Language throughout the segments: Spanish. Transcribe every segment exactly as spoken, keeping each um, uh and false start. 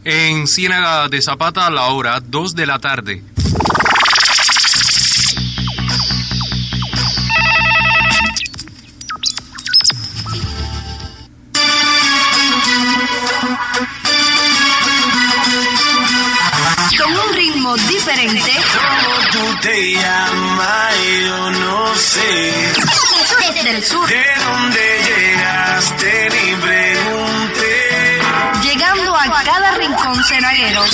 En Ciénaga de Zapata, la hora dos de la tarde. Con un ritmo diferente. ¿Cómo tú te llamas? Yo no sé. Desde el sur. ¿De dónde llegaste? Ni pregunté. Llegando a cada rincón cenaguero.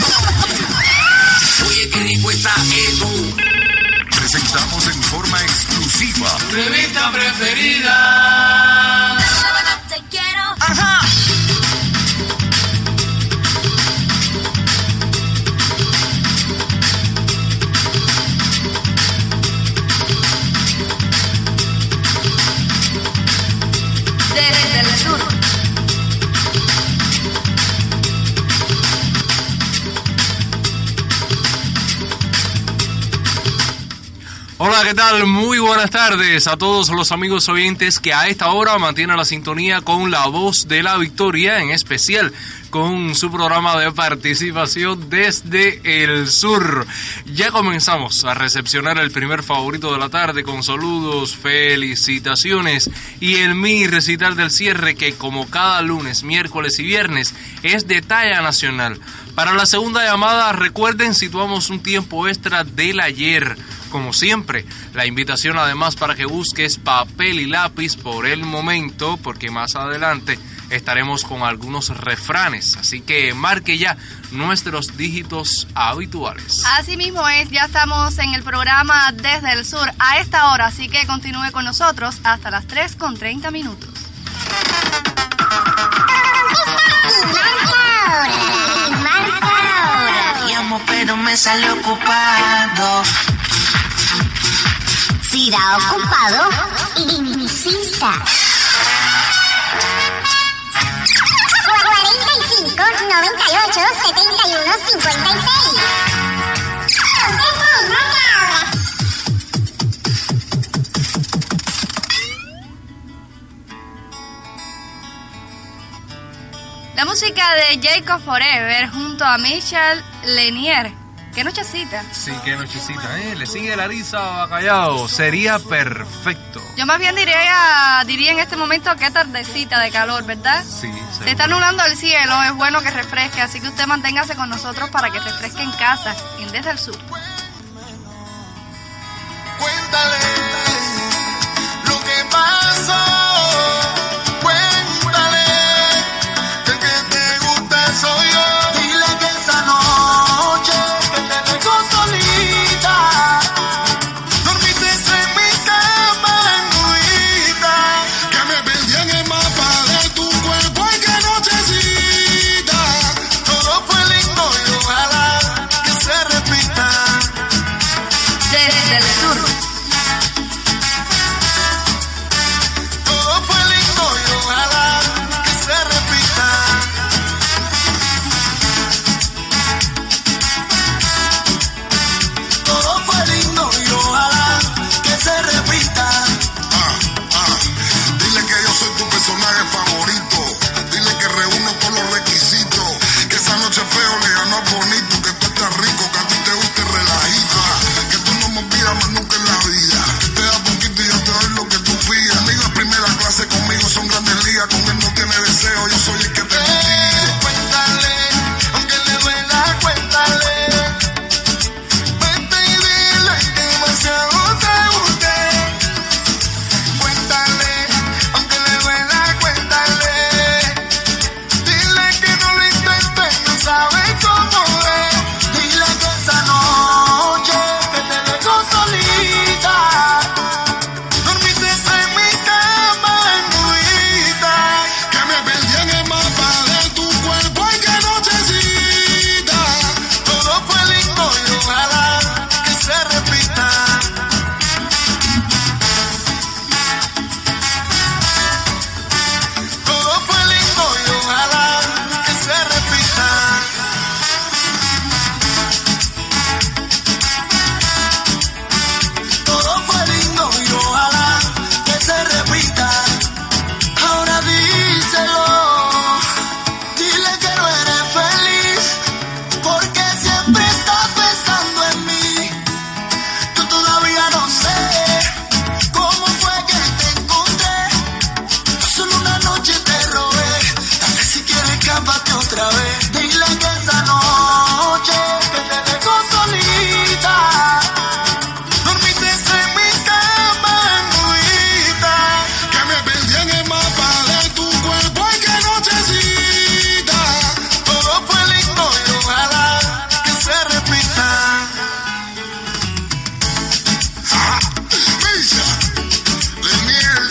Oye, qué rico está esto. Presentamos en forma exclusiva Revista preferida. Te quiero. Ajá. Desde el sur. Hola, ¿qué tal? Muy buenas tardes a todos los amigos oyentes que a esta hora mantienen la sintonía con La Voz de la Victoria, en especial con su programa de participación desde el sur. Ya comenzamos a recepcionar el primer favorito de la tarde con saludos, felicitaciones y el mini recital del cierre que, como cada lunes, miércoles y viernes, es de talla nacional. Para la segunda llamada, recuerden, situamos un tiempo extra del ayer. Como siempre, la invitación además para que busques papel y lápiz por el momento, porque más adelante estaremos con algunos refranes, así que marque ya nuestros dígitos habituales. Así mismo es, ya estamos en el programa Desde el Sur a esta hora, así que continúe con nosotros hasta las tres con treinta minutos. Marca ahora. Llamo pero me sale ocupado. Sira ocupado, insista. cuarenta y cinco, noventa y ocho, setenta y uno, cincuenta y seis. La música de Jacob Forever junto a Michel Lanier. ¡Qué nochecita! Sí, qué nochecita, ¿eh? Le sigue la risa a Bacallao. Sería perfecto. Yo más bien diría, diría en este momento qué tardecita de calor, ¿verdad? Sí, Se está nublando el cielo, es bueno que refresque, así que usted manténgase con nosotros para que refresque en casa, en Desde el Sur. Cuéntale lo que pasó. Cuéntale que el que te gusta soy yo. Dile que esa noche que te dejó solita, dormiste en mi cama engruida, que me perdí en el mapa de tu cuerpo y que nochecita. Todo fue lindo y ojalá que se repita. Desde el Sur. otra vez. Dile que esa noche que te dejó solita, dormiste en mi cama envuelta, que me perdí en el mapa de tu cuerpo y que nochecita. Todo fue lindo y ojalá que se repita. Ja, Misha, Lenier,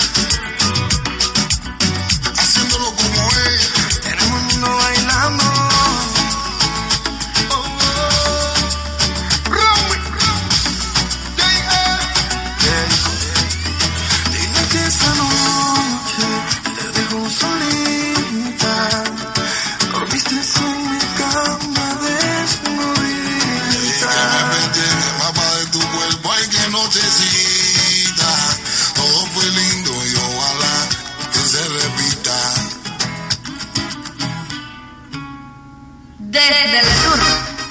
haciéndolo como es. Tenemos el mundo bailando. Oh, oh. Romy, yeah, yeah. Dile que esa noche te dejó solita, dormiste en mi cama desnudita. Que me perdí en el mapa de tu cuerpo, ay que nochecita. Todo fue lindo y ojalá que se repita. Desde el sur.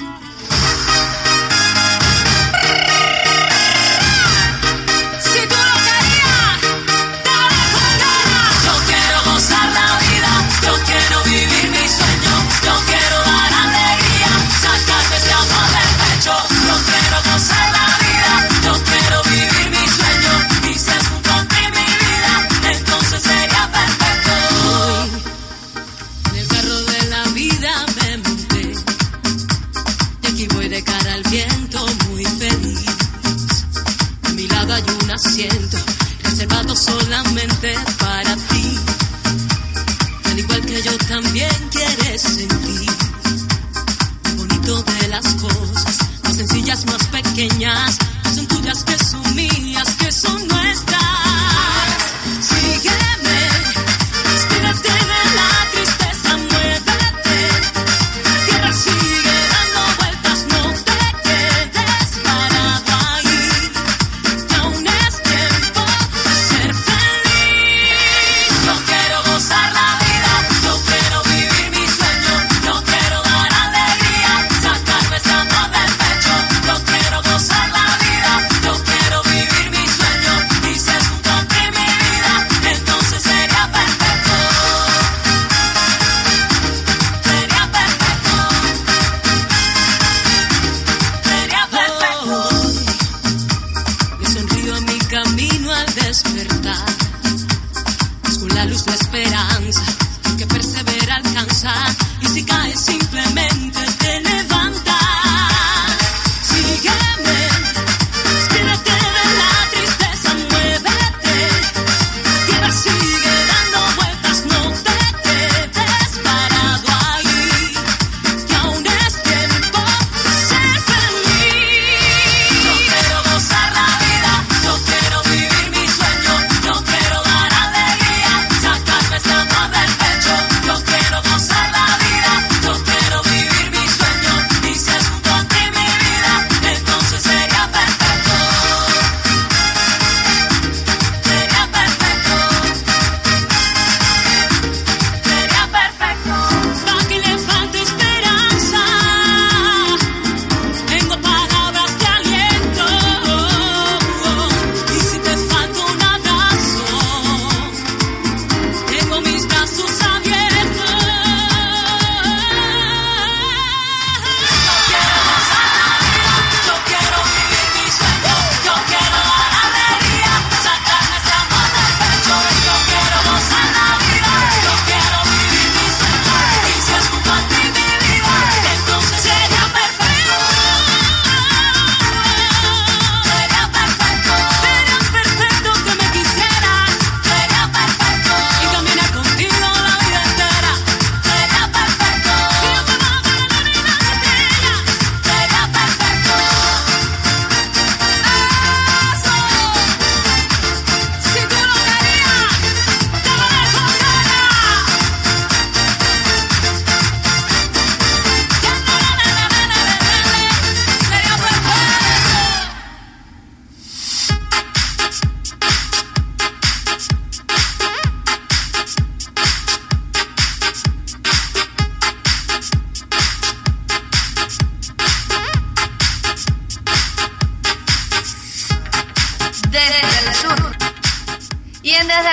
Si tú lo querías, dale con ganas. Yo quiero gozar la vida, yo quiero vivir mi sueño, yo quiero dar alegría, sacarte ese amor del pecho. Yo quiero gozar la vida, yo quiero vivir mi sueño, y si es un contra mi vida, entonces sería perfecto. Hoy, en el carro de la vida me monté, y aquí voy de cara al viento muy feliz. A mi lado hay un asiento reservado solamente para ti. Al igual que yo también quieres sentir lo bonito de las cosas, más sencillas, más pequeñas, que son tuyas, que son mías, que son nuestras. Sígueme, inspírate de la tristeza, muévete. La tierra sigue dando vueltas, no te quedes parado ahí, que aún es tiempo de ser feliz. Yo quiero gozar la vida, yo quiero vivir mi sueño, yo quiero dar alegría, sacarme ese amor del pecho. Yo quiero gozar la vida, yo quiero vivir mi sueño, y si es un contra mi vida, entonces sería perfecto. Sería perfecto. Sería perfecto. Me sonrío a mi camino al despertar. Busco la luz, la esperanza, que persevera alcanza, y si caes simplemente te levantas. Sígueme, inspírate de la tristeza, muévete. La tierra sigue dando vueltas, no te quedes parado ahí, que aún es tiempo de ser feliz. Yo quiero gozar la vida, yo quiero vivir mi sueño, yo quiero dar alegría, sacarme ese amor del pecho. Yo quiero gozar la vida, yo quiero vivir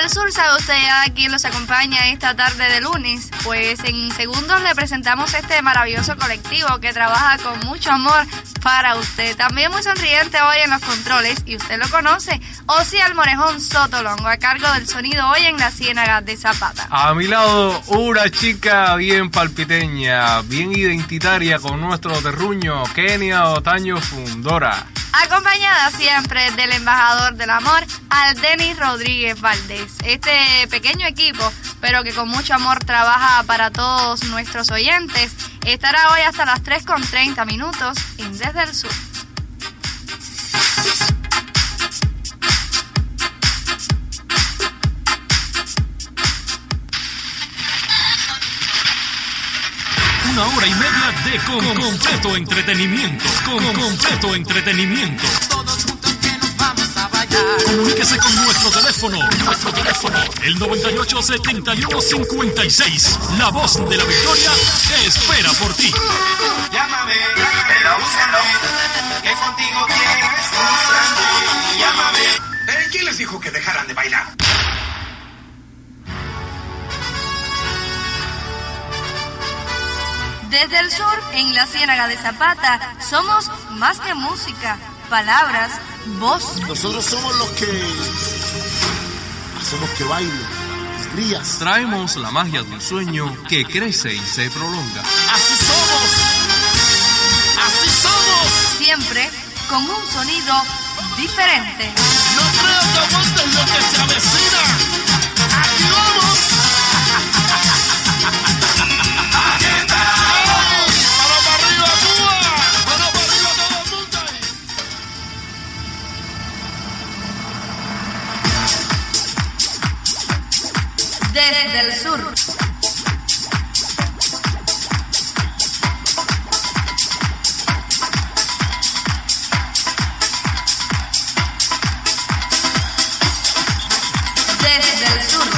el sur, ¿sabe usted ya quién los acompaña esta tarde de lunes? Pues en segundos le presentamos este maravilloso colectivo que trabaja con mucho amor para usted. También muy sonriente hoy en los controles, y usted lo conoce, Osiel Morejón Sotolongo, a cargo del sonido hoy en la Ciénaga de Zapata. A mi lado, una chica bien palpiteña, bien identitaria con nuestro terruño, Kenia Otaño Fundora. Acompañada siempre del embajador del amor, Aldenis Rodríguez Valdés. Este pequeño equipo, pero que con mucho amor trabaja para todos nuestros oyentes, estará hoy hasta las tres con treinta minutos en Desde el Sur. Una hora y media de con completo entretenimiento. Con completo entretenimiento. Todos juntos que nos vamos a bailar. Comuníquese con nuestro teléfono. Nuestro teléfono. El noventa y ocho, setenta y uno, cincuenta y seis. La voz de la victoria espera por ti. Llámame, llámame, úsame, que contigo quiero estar. Llámame. Eh, ¿Quién les dijo que dejaran de bailar? Desde el sur, en la Ciénaga de Zapata, somos más que música, palabras, voz. Nosotros somos los que hacemos que baile, que rías. Traemos la magia de un sueño que crece y se prolonga. ¡Así somos! ¡Así somos! Siempre con un sonido diferente. No creo que aguantes lo que se avecina. ¡Aquí vamos! Desde el sur. Desde el sur.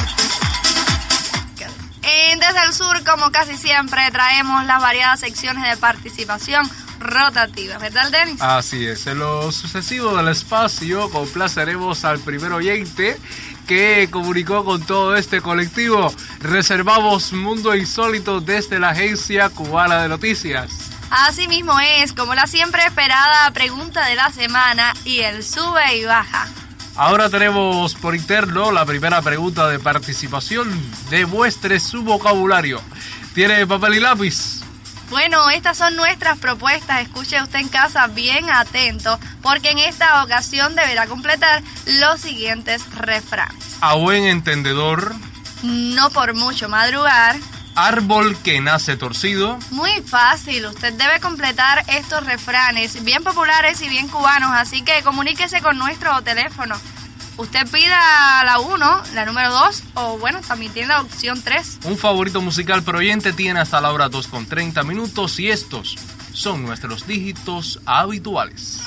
En Desde el sur, como casi siempre, traemos las variadas secciones de participación rotativa, ¿verdad, Denis? Así es, en lo sucesivo del espacio complaceremos al primer oyente que comunicó con todo este colectivo. Reservamos Mundo Insólito desde la Agencia Cubana de Noticias. Así mismo es, como la siempre esperada pregunta de la semana y el sube y baja. Ahora tenemos por interno la primera pregunta de participación. Demuestre su vocabulario. ¿Tiene papel y lápiz? Bueno, estas son nuestras propuestas. Escuche usted en casa bien atento, porque en esta ocasión deberá completar los siguientes refranes. A buen entendedor. No por mucho madrugar. Árbol que nace torcido. Muy fácil, usted debe completar estos refranes bien populares y bien cubanos, así que comuníquese con nuestro teléfono. Usted pida la uno, la número dos, o bueno, también tiene la opción tres. Un favorito musical por oyente tiene hasta la hora dos con treinta minutos y estos son nuestros dígitos habituales.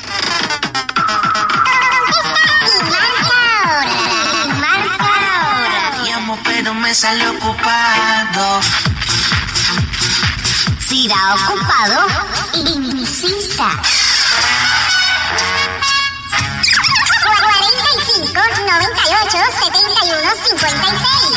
Llamo pero me sale ocupado. Si da ocupado, insista. cuarenta y cinco, noventa y ocho, setenta y uno, cincuenta y seis.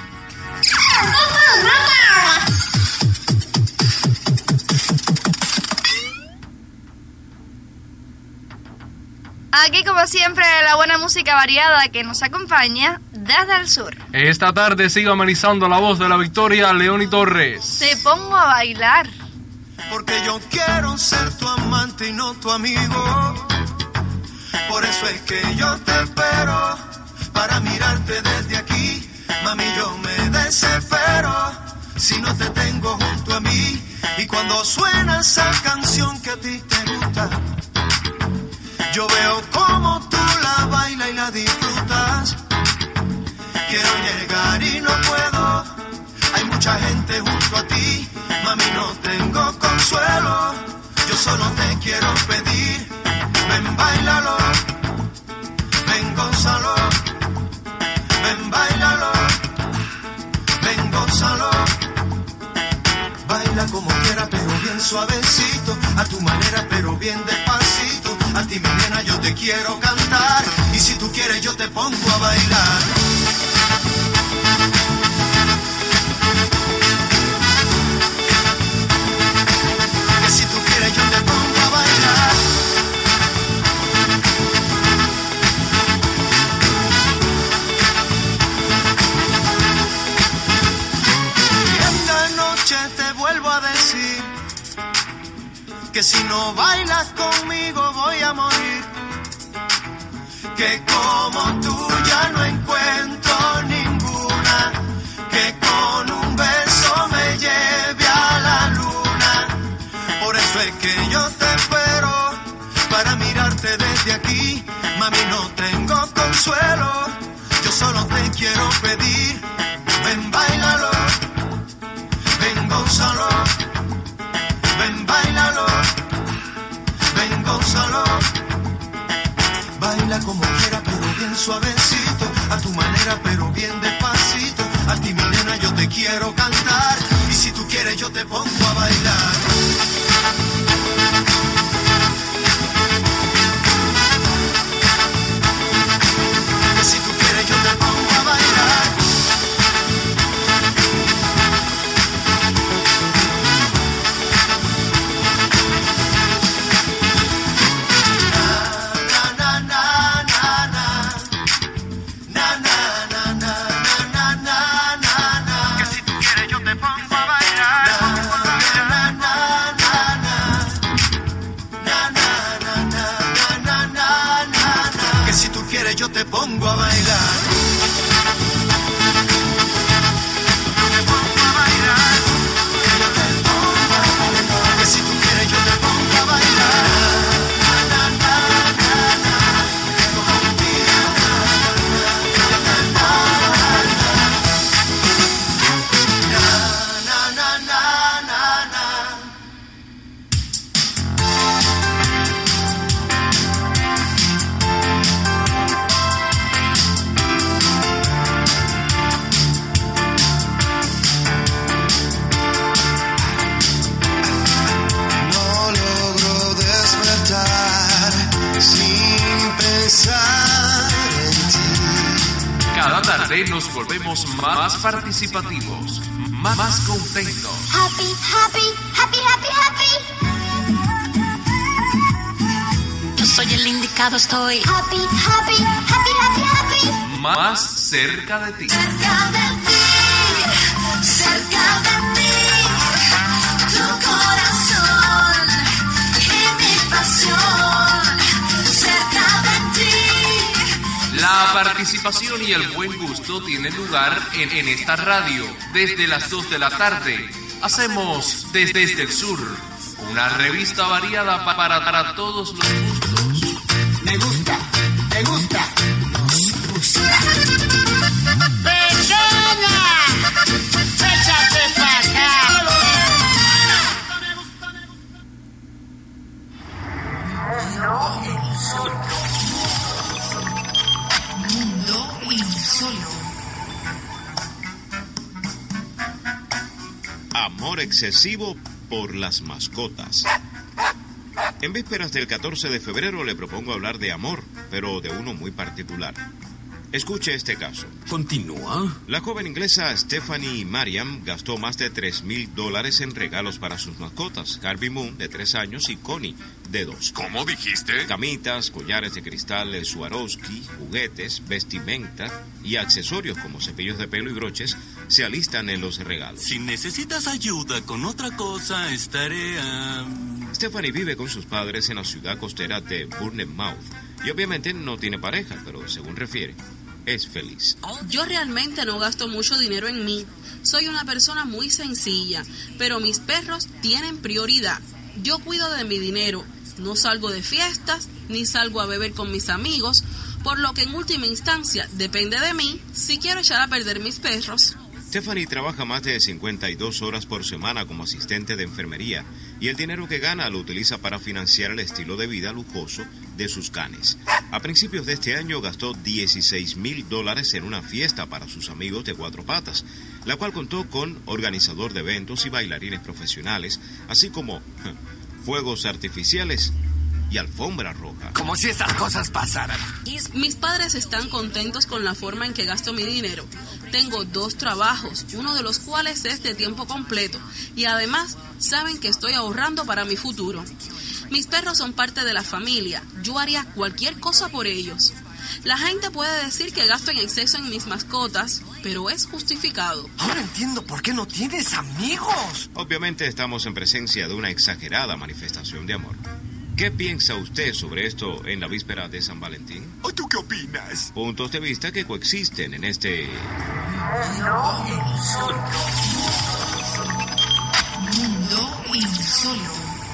Aquí, como siempre, la buena música variada que nos acompaña desde el sur. Esta tarde sigue amenizando la voz de la victoria, Leoni Torres. Te pongo a bailar. Porque yo quiero ser tu amante y no tu amigo. Por eso es que yo te espero, para mirarte desde aquí. Mami, yo me desespero si no te tengo junto a mí. Y cuando suena esa canción que a ti te gusta, yo veo como tú la bailas y la disfrutas. Quiero llegar y no puedo, hay mucha gente junto a ti. Mami, no tengo consuelo, yo solo te quiero pedir. Ven, báilalo, ven, gózalo, ven, báilalo, ven, gózalo. Baila como quiera, pero bien suavecito, a tu manera, pero bien despacito. A ti, mi nena, yo te quiero cantar, y si tú quieres yo te pongo a bailar. decir que si no bailas conmigo voy a morir, que como tú ya no encuentro ninguna, que con un beso me lleve a la luna. Por eso es que yo te espero para mirarte desde aquí. Mami, no tengo consuelo, yo solo te quiero pedir, ven, báilalo, ven, gózalo, ven, báilalo, ven, gózalo. Baila como quiera, pero bien suavecito, a tu manera, pero bien despacito. A ti, mi nena, yo te quiero cantar, y si tú quieres yo te pongo a bailar. Que si tú quieres yo te pongo a bailar. Yo te pongo a bailar. Te pongo a bailar. Yo te pongo a bailar. Que si tú quieres yo te pongo a bailar. Na, na, na, na, na. Yo contigo. Yo te pongo a bailar. Na, na, na, na, na, na. Cada tarde nos volvemos más participativos, más, más contentos. Happy, happy, happy, happy, happy. Yo soy el indicado, estoy Happy, happy, happy, happy, happy. Más cerca de ti. cerca de ti, cerca de ti. Tu corazón y mi pasión, cerca de ti. La participación y el buen gusto tienen lugar en, en esta radio. Desde las dos de la tarde hacemos Desde, desde el Sur, una revista variada pa- para, para todos los gustos. Me gusta, me gusta. ¡Persona! ¡Échate para acá! Mundo insólito. Mundo insólito. Amor excesivo por las mascotas. En vísperas del catorce de febrero le propongo hablar de amor, pero de uno muy particular. Escuche este caso. Continúa. La joven inglesa Stephanie Mariam gastó más de tres mil dólares en regalos para sus mascotas, Harvey Moon, de tres años, y Connie, de dos. ¿Cómo dijiste? Camitas, collares de cristal de Swarovski, juguetes, vestimenta y accesorios como cepillos de pelo y broches se alistan en los regalos. Si necesitas ayuda con otra cosa, estaré... Um... Stephanie vive con sus padres en la ciudad costera de Bournemouth y obviamente no tiene pareja, pero según refiere, es feliz. Yo realmente no gasto mucho dinero en mí. Soy una persona muy sencilla, pero mis perros tienen prioridad. Yo cuido de mi dinero. No salgo de fiestas, ni salgo a beber con mis amigos, por lo que en última instancia depende de mí si quiero echar a perder mis perros. Stephanie trabaja más de cincuenta y dos horas por semana como asistente de enfermería y el dinero que gana lo utiliza para financiar el estilo de vida lujoso de sus canes. A principios de este año gastó dieciséis mil dólares en una fiesta para sus amigos de cuatro patas, la cual contó con organizador de eventos y bailarines profesionales, así como fuegos artificiales y alfombra roja. Como si estas cosas pasaran. Mis padres están contentos con la forma en que gasto mi dinero. Tengo dos trabajos, uno de los cuales es de tiempo completo, y además saben que estoy ahorrando para mi futuro. Mis perros son parte de la familia. Yo haría cualquier cosa por ellos. La gente puede decir que gasto en exceso en mis mascotas, pero es justificado. Ahora entiendo por qué no tienes amigos. Obviamente estamos en presencia de una exagerada manifestación de amor. ¿Qué piensa usted sobre esto en la víspera de San Valentín? ¿O tú qué opinas? Puntos de vista que coexisten en este... Mundo insólito. Mundo insólito.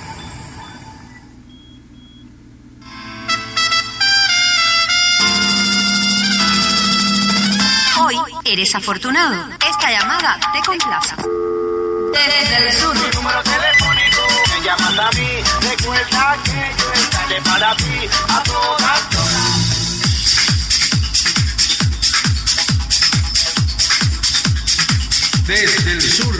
Hoy eres afortunado. Esta llamada te complace. Desde el sur. Tu número telefónico, me llamas a mí. Recuerda que yo estaré para ti a todas horas. Desde el sur.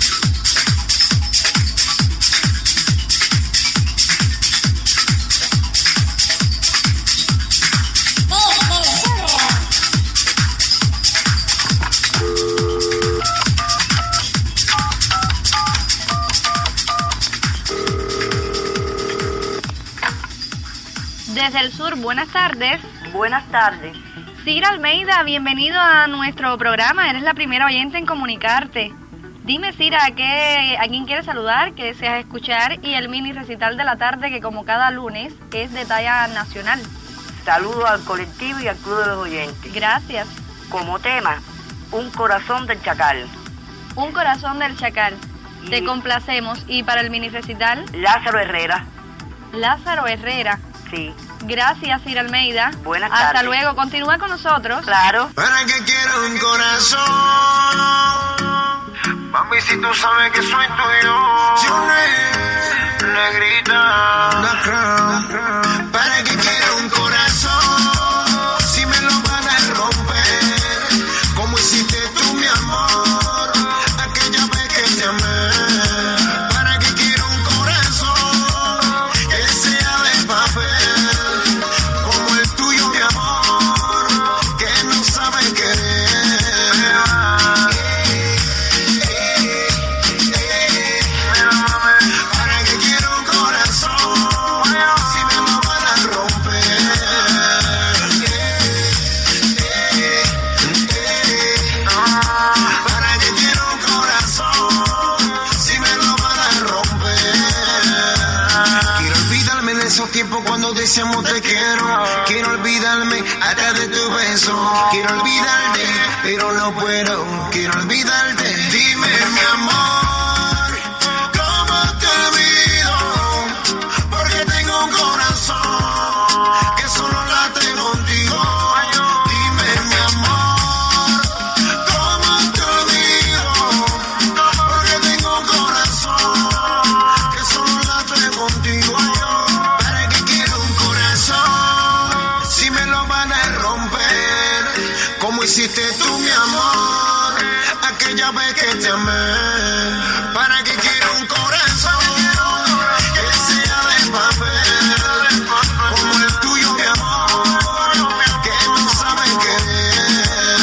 Desde el sur, buenas tardes. Buenas tardes. Cira Almeida, bienvenido a nuestro programa. Eres la primera oyente en comunicarte. Dime, Cira, ¿a, qué, ¿a quién quieres saludar, qué deseas escuchar? Y el mini recital de la tarde, que como cada lunes es de talla nacional. Saludos al colectivo y al club de los oyentes. Gracias. Como tema, Un corazón del chacal. Un corazón del chacal. Y te complacemos. ¿Y para el mini recital? Lázaro Herrera. Lázaro Herrera. Sí. Gracias, Cira Almeida. Buenas tardes. Hasta luego. Continúa con nosotros. Claro. ¿Para qué quiero un corazón? Mami, si tú sabes que soy tuyo. Negrita. La crown. ¿Para qué quiero un corazón? Si me lo van a romper. Como hiciste tú, mi amor. Aquella vez que te amé. ¿Para qué quiero un corazón? Que sea de papel. Como el tuyo, mi amor. Que no sabe querer. ¿Para qué quiero un corazón? Si me lo van a romper. ¿Para qué quiero un corazón? Si me lo van a romper. Quiero olvidarme de esos tiempos cuando decíamos te quiero. Quiero olvidarme hasta de tu beso. Quiero olvidarte, pero no puedo. Quiero olvidarte. Dime, mi amor, ¿cómo te olvido? Porque tengo un corazón que solo late contigo. Dime, mi amor, ¿cómo te olvido? Porque tengo un corazón que solo late contigo. ¿Para qué quiero un corazón si me lo van a romper? Como hiciste tú, mi amor, aquella vez que te amé. ¿Para qué quiero un corazón que sea de papel? Como el tuyo, mi amor, que no sabe querer.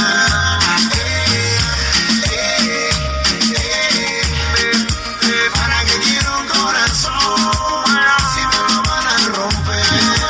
¿Para qué quiero un corazón si me lo van a romper?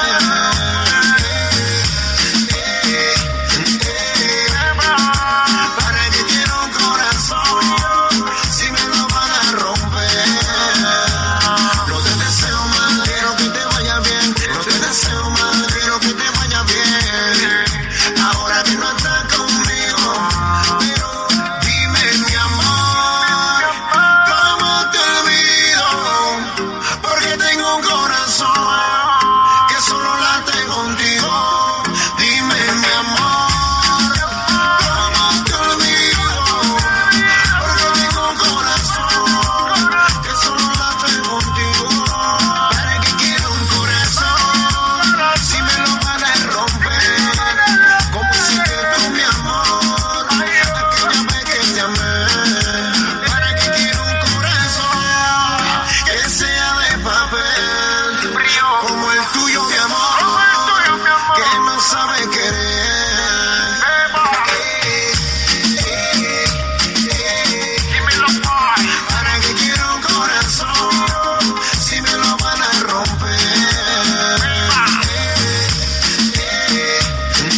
¿Para qué quiero un corazón si me lo van a romper? No te deseo mal, quiero que te vaya bien. No te deseo mal, quiero que te vaya bien. Ahora que no estás conmigo, pero dime, mi amor, ¿cómo te olvido? Porque tengo un corazón que solo late contigo. Dime, mi amor, ¿cómo te olvido? Porque tengo un corazón que solo late contigo. ¿Para qué quiero un corazón si me lo van a romper? Como hiciste tú, mi amor, aquella vez que te amé. ¿Para qué quiero un corazón que sea de papel? Como el tuyo, mi amor, que no sabe querer. ¿Para qué quiero un corazón si me lo van a romper?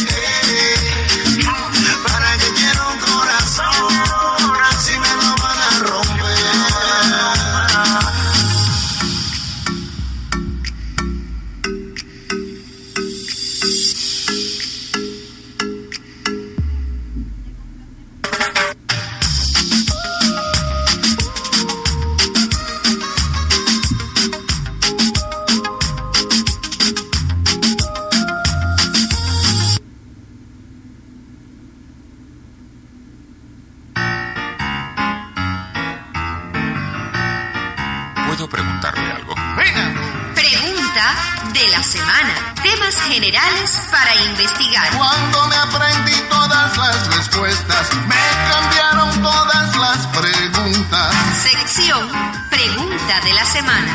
Pregunta de la semana. Temas generales para investigar. Cuando me aprendí todas las respuestas, me cambiaron todas las preguntas. Sección Pregunta de la semana.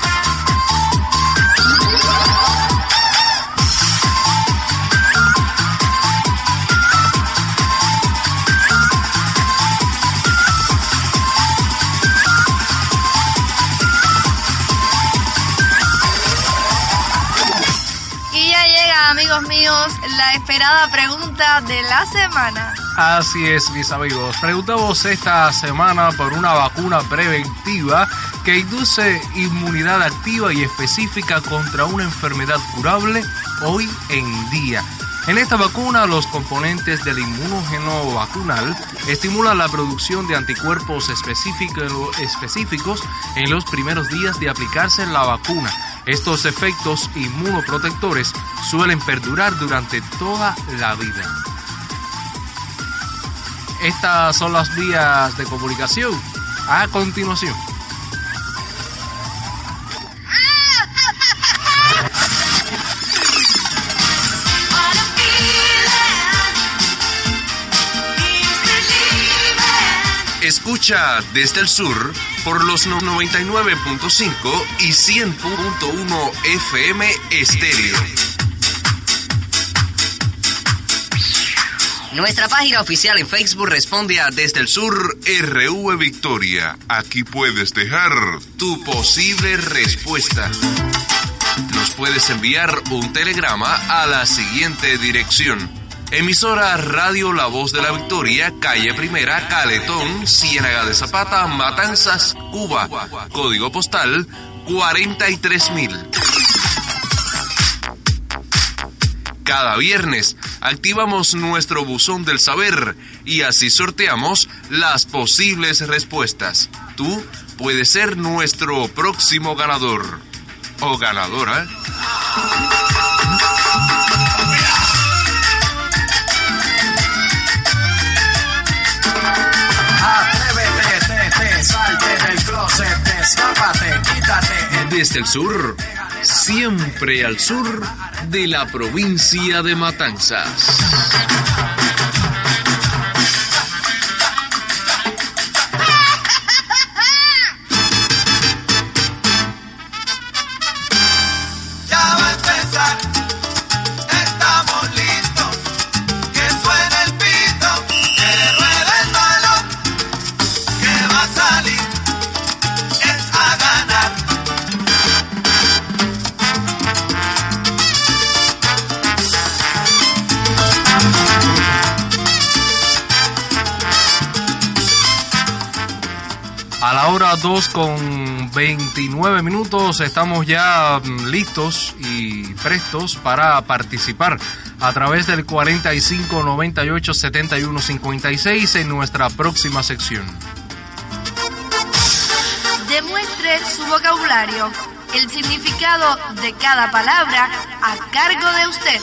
Amigos míos, la esperada pregunta de la semana. Así es, mis amigos. Preguntamos esta semana por una vacuna preventiva que induce inmunidad activa y específica contra una enfermedad curable hoy en día. En esta vacuna, los componentes del inmunógeno vacunal estimulan la producción de anticuerpos específicos en los primeros días de aplicarse la vacuna. Estos efectos inmunoprotectores suelen perdurar durante toda la vida. Estas son las vías de comunicación. A continuación. Escucha desde el sur por los noventa y nueve punto cinco y cien punto uno F M estéreo. Nuestra página oficial en Facebook responde a Desde el Sur R V Victoria. Aquí puedes dejar tu posible respuesta. Nos puedes enviar un telegrama a la siguiente dirección. Emisora Radio La Voz de la Victoria, calle Primera, Caletón, Ciénaga de Zapata, Matanzas, Cuba. Código postal cuarenta y tres mil. Cada viernes activamos nuestro buzón del saber y así sorteamos las posibles respuestas. Tú puedes ser nuestro próximo ganador o ganadora. Salte del closet, escápate, quítate. Desde el sur, siempre al sur de la provincia de Matanzas. Ya va a empezar, estamos listos. Que suene el pito, que ruede el balón. Que va a salir, es a ganar. A la hora dos con veintinueve minutos estamos ya listos y prestos para participar a través del cuarenta y cinco noventa y ocho setenta y uno cincuenta y seis en nuestra próxima sección. Demuestre su vocabulario, el significado de cada palabra a cargo de usted.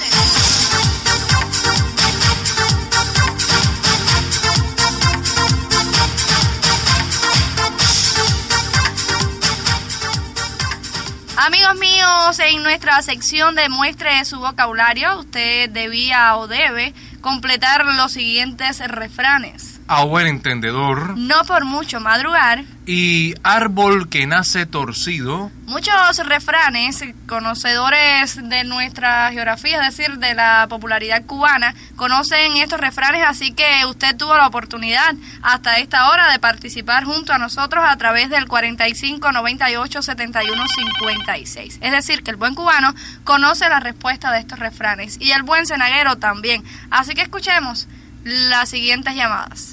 Amigos míos, en nuestra sección de Muestre su vocabulario, usted debía o debe completar los siguientes refranes. A buen entendedor. No por mucho madrugar. Y árbol que nace torcido. Muchos refranes, conocedores de nuestra geografía, es decir, de la popularidad cubana, conocen estos refranes, así que usted tuvo la oportunidad hasta esta hora de participar junto a nosotros a través del cuarenta y cinco noventa y ocho setenta y uno cincuenta y seis. Es decir, que el buen cubano conoce la respuesta de estos refranes y el buen cenaguero también. Así que escuchemos las siguientes llamadas.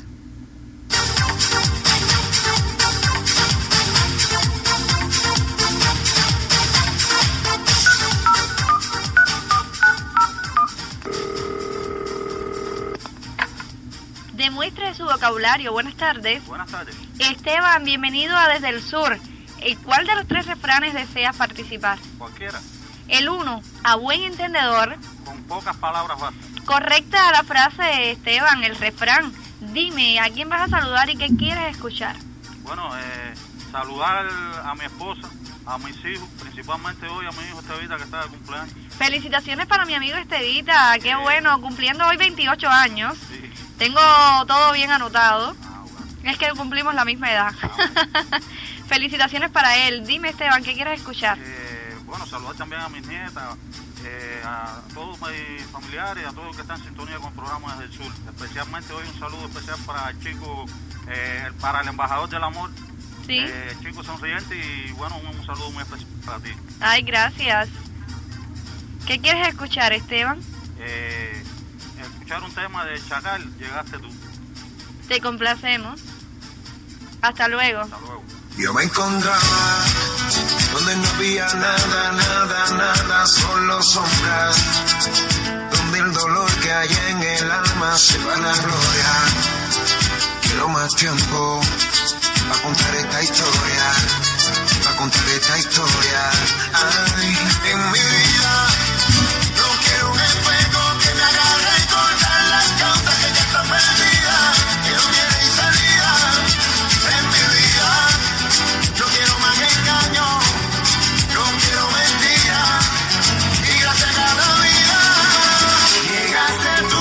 Demuestre su vocabulario. Buenas tardes. Buenas tardes. Esteban, bienvenido a Desde el Sur. ¿Cuál de los tres refranes deseas participar? Cualquiera. El uno, a buen entendedor. Con pocas palabras basta. Correcta la frase, Esteban, el refrán. Dime, ¿a quién vas a saludar y qué quieres escuchar? Bueno, eh, saludar a mi esposa a mis hijos, principalmente hoy a mi hijo Estevita que está de cumpleaños. Felicitaciones para mi amigo Estevita, qué bueno, cumpliendo hoy veintiocho años. Sí. Tengo todo bien anotado. Ah, bueno. Es que cumplimos la misma edad. Ah, bueno. Felicitaciones para él. Dime, Esteban, ¿qué quieres escuchar? Eh, bueno, saludar también a mis nietas, eh, a todos mis familiares, a todos los que están en sintonía con programas desde el sur. Especialmente hoy un saludo especial para el chico, eh, para el embajador del amor. Sí. Eh, el chico sonriente y bueno, un, un saludo muy especial para ti. Ay, gracias. ¿Qué quieres escuchar, Esteban? Eh, escuchar un tema de Chacal, Llegaste tú. Te complacemos. Hasta luego. Hasta luego. Yo me encontraba donde no había nada, nada, nada, solo sombras, donde el dolor que hay en el alma se va a la gloria. Quiero más tiempo para contar esta historia, para contar esta historia. Ay, en mi vida no quiero un espejo que me haga recordar las causas que ya están perdidas, que no tienen salida. En mi vida no quiero más engaño, no quiero mentiras, y gracias a la vida llegaste tú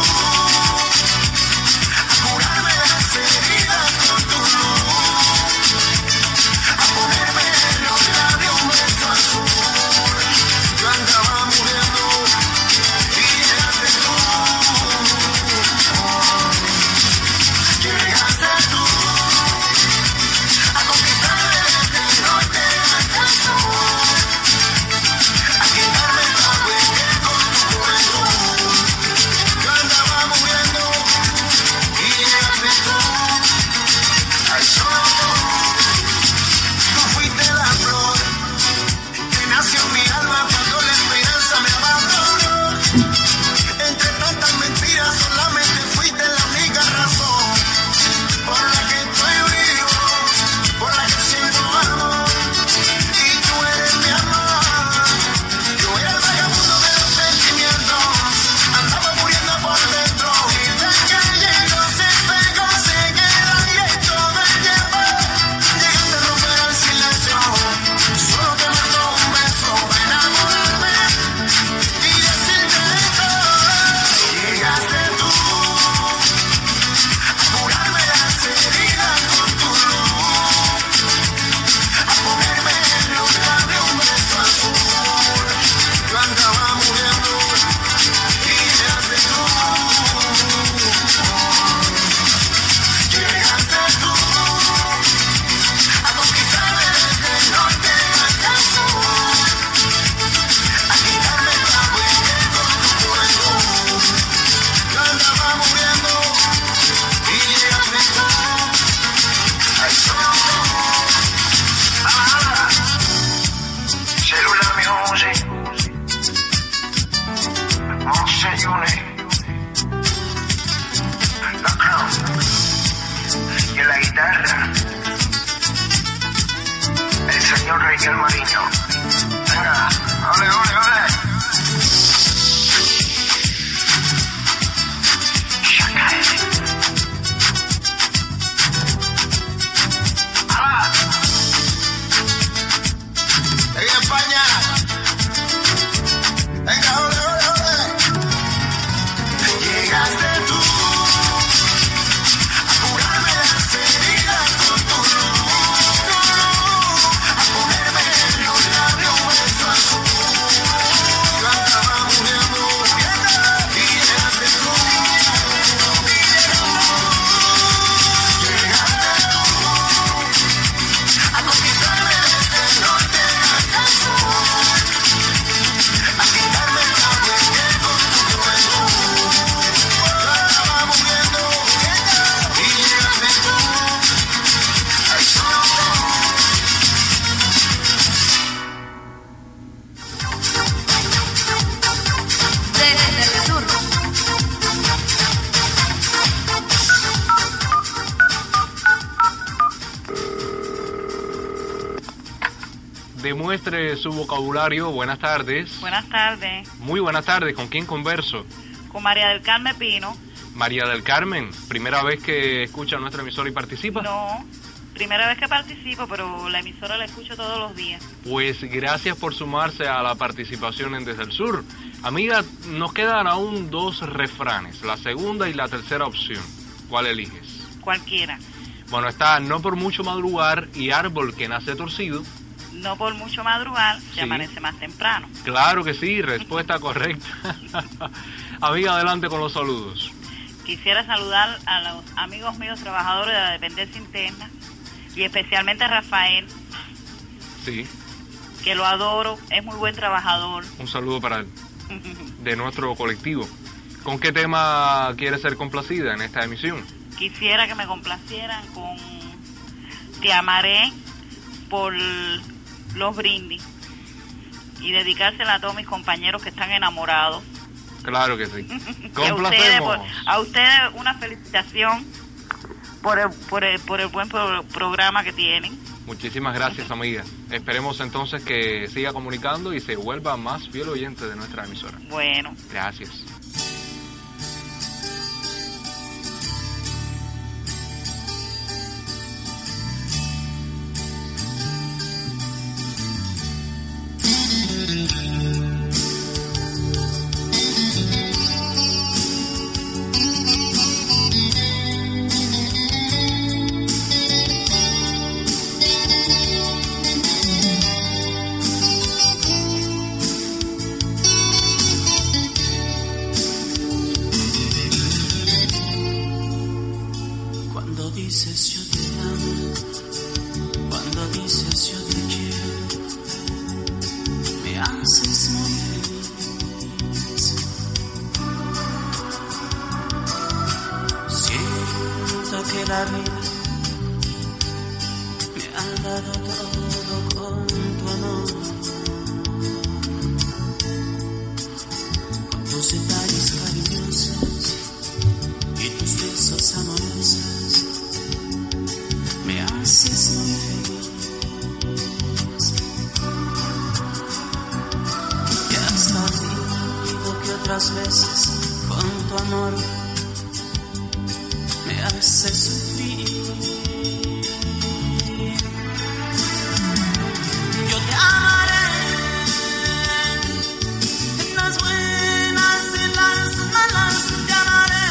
a curarme las heridas con tu luz, a ponerme en los labios un beso azul. Yo andaba muriendo y llegaste tú, llegaste tú a conquistarme desde el norte hasta el sur, a quitarme todo el que con tu juventud. Yo andaba muriendo y llegaste tú, al sol. Tú fuiste la flor que nació en mi alma cuando la esperanza me abandonó. Entre tantas mentiras solamente fuiste la única razón por la que estoy vivo, por la que siento amor, y tú eres mi amor. Yo era el vagabundo de los sentimientos, andaba muriendo por dentro, y de que llegó se pegó, se queda directo del tiempo. Llegaste a romper el silencio, solo te mando un beso para enamorarme y decirte esto. Llegaste tú a curarme las heridas con tu luz, a ponerme en los labios un beso azul. Yo andaba muriendo y llegaste tú, llegaste tú a conquistarme desde el norte hasta el sur, a quitarme la huella con tu juventud. Yo andaba muriendo y llegaste tú, al sol. Ah, Cellular Music, Monse Yune, la crown y en la guitarra el señor Raquel Mariño. Venga, ole, ole, ole. Chacal. ¡Hala! En España. Venga, ole, ole, ole. Llegaste tú a curarme las heridas con tu luz, a ponerme en los labios un beso azul. Yo andaba muriendo y llegaste tú, llegaste tú a conquistarme desde el norte hasta el sur, a quitarme la huella con tu juventud. Yo andaba muriendo y llegaste tú, al sol. Desde el sur. Demuestre su vocabulario. Buenas tardes. Buenas tardes, Muy buenas tardes. ¿Con quién converso? con María del Carmen Pino. María del Carmen, ¿primera vez que escucha nuestra emisora y participa? No, Primera vez que participo, pero la emisora la escucho todos los días. Pues gracias por sumarse a la participación en Desde el Sur. Amiga, nos quedan aún dos refranes, la segunda y la tercera opción. ¿Cuál eliges? Cualquiera. Bueno, está no por mucho madrugar y árbol que nace torcido. No por mucho madrugar, se Sí. amanece más temprano. Claro que sí, respuesta correcta. Amiga, adelante con los saludos. Quisiera saludar a los amigos míos trabajadores de la dependencia interna y especialmente a Rafael, Sí, que lo adoro, es muy buen trabajador. un saludo para él, de nuestro colectivo. ¿Con qué tema quiere ser complacida en esta emisión? Quisiera que me complacieran con Te amaré por los brindis y dedicársela a todos mis compañeros que están enamorados. Claro que sí. Y a ustedes, Complacemos. por- a ustedes una felicitación por el, por el, por el buen pro- programa que tienen. Muchísimas gracias, amiga. Esperemos entonces que siga comunicando y se vuelva más fiel oyente de nuestra emisora. Bueno. Gracias. Cuando dices yo te amo, cuando dices yo te quiero, me haces muy feliz. Siento que la vida me ha dado todo con tu amor, con tus detalles cariñosos y tus besos amorosos, me haces muy feliz. Y hasta olvido que otras veces con tu amor me haces sufrir. Yo te amaré en las buenas y las malas, te amaré.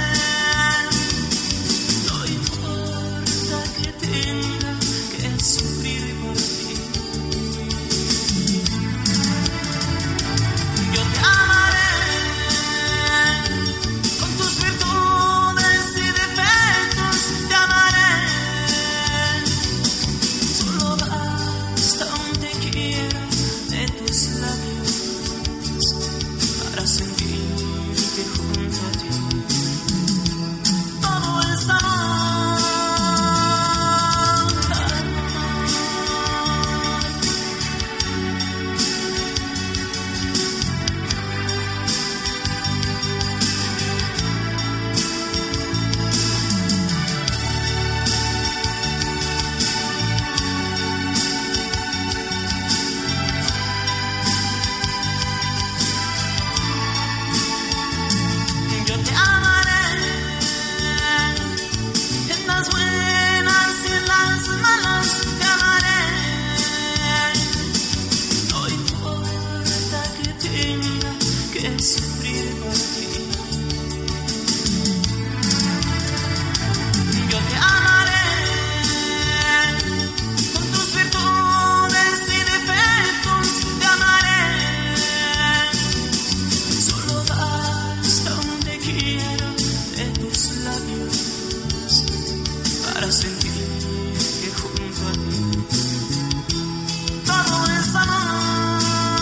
No importa que tenga que sufrir por ti. Yo te amaré con tus virtudes y defectos, te amaré. Solo basta un te quiero de tus labios para sentirte junto a ti. Todo es amor. Yo te amaré en las buenas y en las malas, te amaré. No importa que tenga que sufrir por ti. Yo te amaré con tus virtudes y defectos, te amaré. Solo basta un te quiero de tus labios para sentir que junto a ti todo es amor,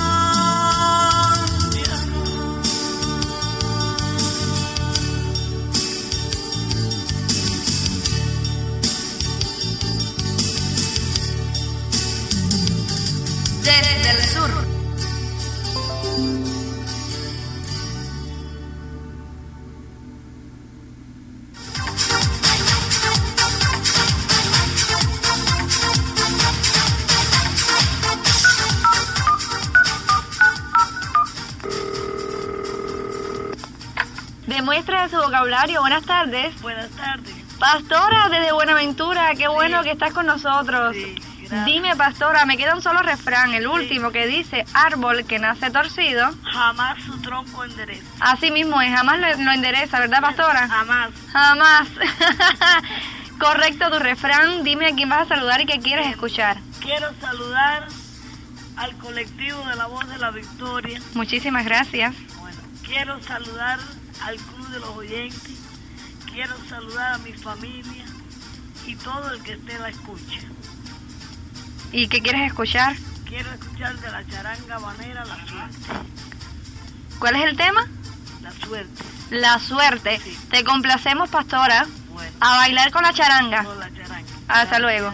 mi amor. Desde el sur. Demuestra su vocabulario. Buenas tardes. Buenas tardes. Pastora, desde Buenaventura, qué bueno Sí. que estás con nosotros. Sí, gracias. Dime, pastora, me queda un solo refrán, el último, que dice, árbol que nace torcido. Jamás su tronco endereza. Así mismo es, jamás lo, lo endereza, ¿verdad, pastora? Jamás. Jamás. Correcto tu refrán. Dime a quién vas a saludar y qué quieres escuchar. Quiero saludar al colectivo de La Voz de la Victoria. Muchísimas gracias. Bueno, quiero saludar al Club de los Oyentes. Quiero saludar a mi familia y todo el que esté en la escucha. ¿Y qué quieres escuchar? Quiero escuchar de la charanga habanera La Suerte. ¿Cuál es el tema? La Suerte. La suerte. Sí. Te complacemos, pastora. Bueno. A bailar con la charanga. Con la charanga. Hasta luego.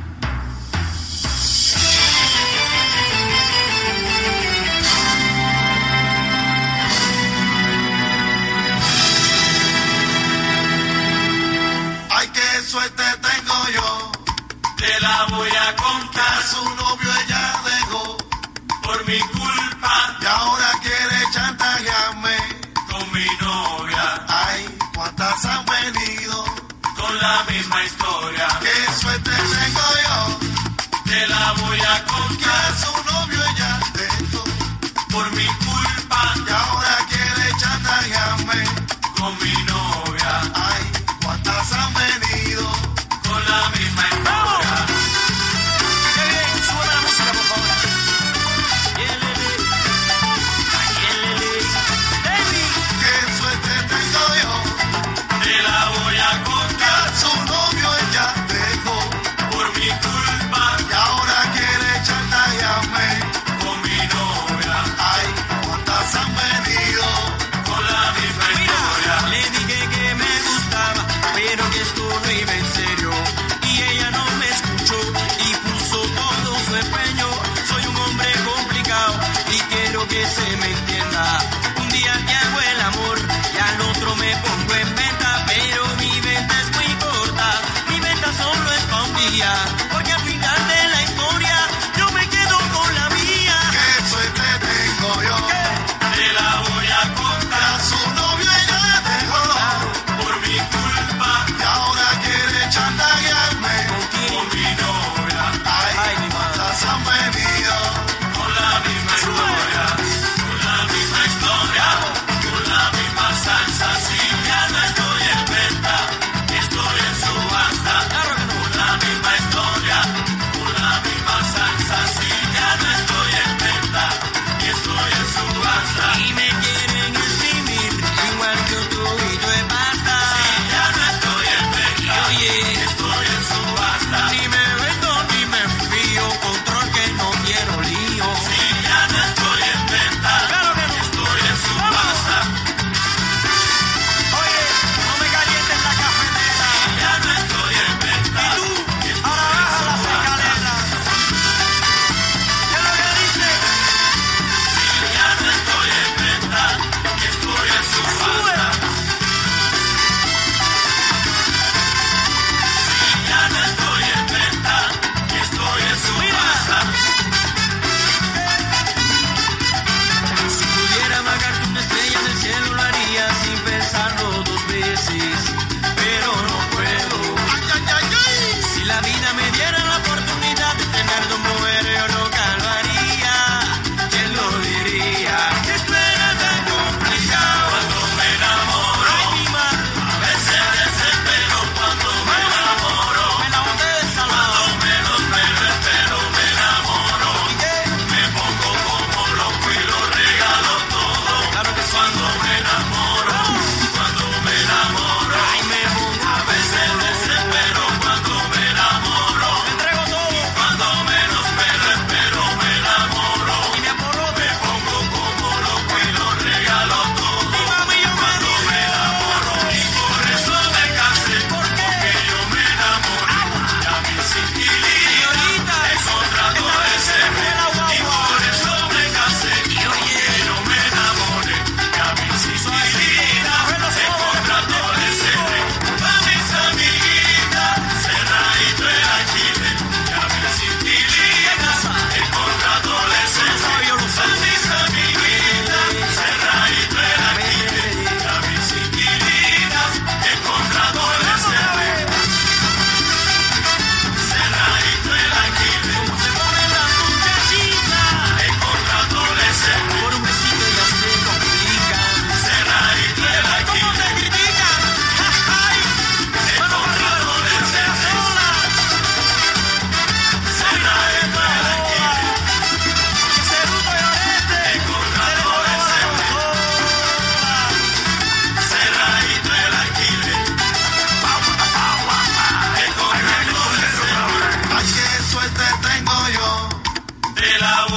Ay, qué suerte tengo yo. Te la voy a Que contar a su novio ella dejó. por mi culpa Y ahora quiere chantajearme. con mi novia, Ay, cuántas han venido. con la misma historia. Qué suerte tengo yo. Te la voy a Que contar a su novio ella dejó. por mi culpa Y ahora quiere chantajearme. con mi novia, Ay, cuántas han venido. con la misma historia. ¡Qué bien! Sube la música, por favor. Qué suerte tengo yo. Te la voy a Que contar a su novio ella dejó. por mi culpa Y ahora quiere chantajearme. con mi novia, Ay, cuántas han venido. con la misma historia. Le dije que me gustaba, pero que esto no iba en serio. Y ella no me escuchó y puso todo su empeño. Soy un hombre complicado y quiero que se me entienda. Un día te hago el amor y al otro me pongo en venta. Pero mi venta es muy corta, mi venta solo es pa' un día. Porque al final de la historia yo me quedo con la mía. Qué suerte tengo yo. Te la voy a Que contar a su novio ella dejó. por mi culpa Y ahora quiere chantajearme. con mi novia, Ay, cuántas han venido. con la misma historia, con la misma historia, con la misma salsa. Si ya no estoy en venta, estoy en subasta, con la misma historia,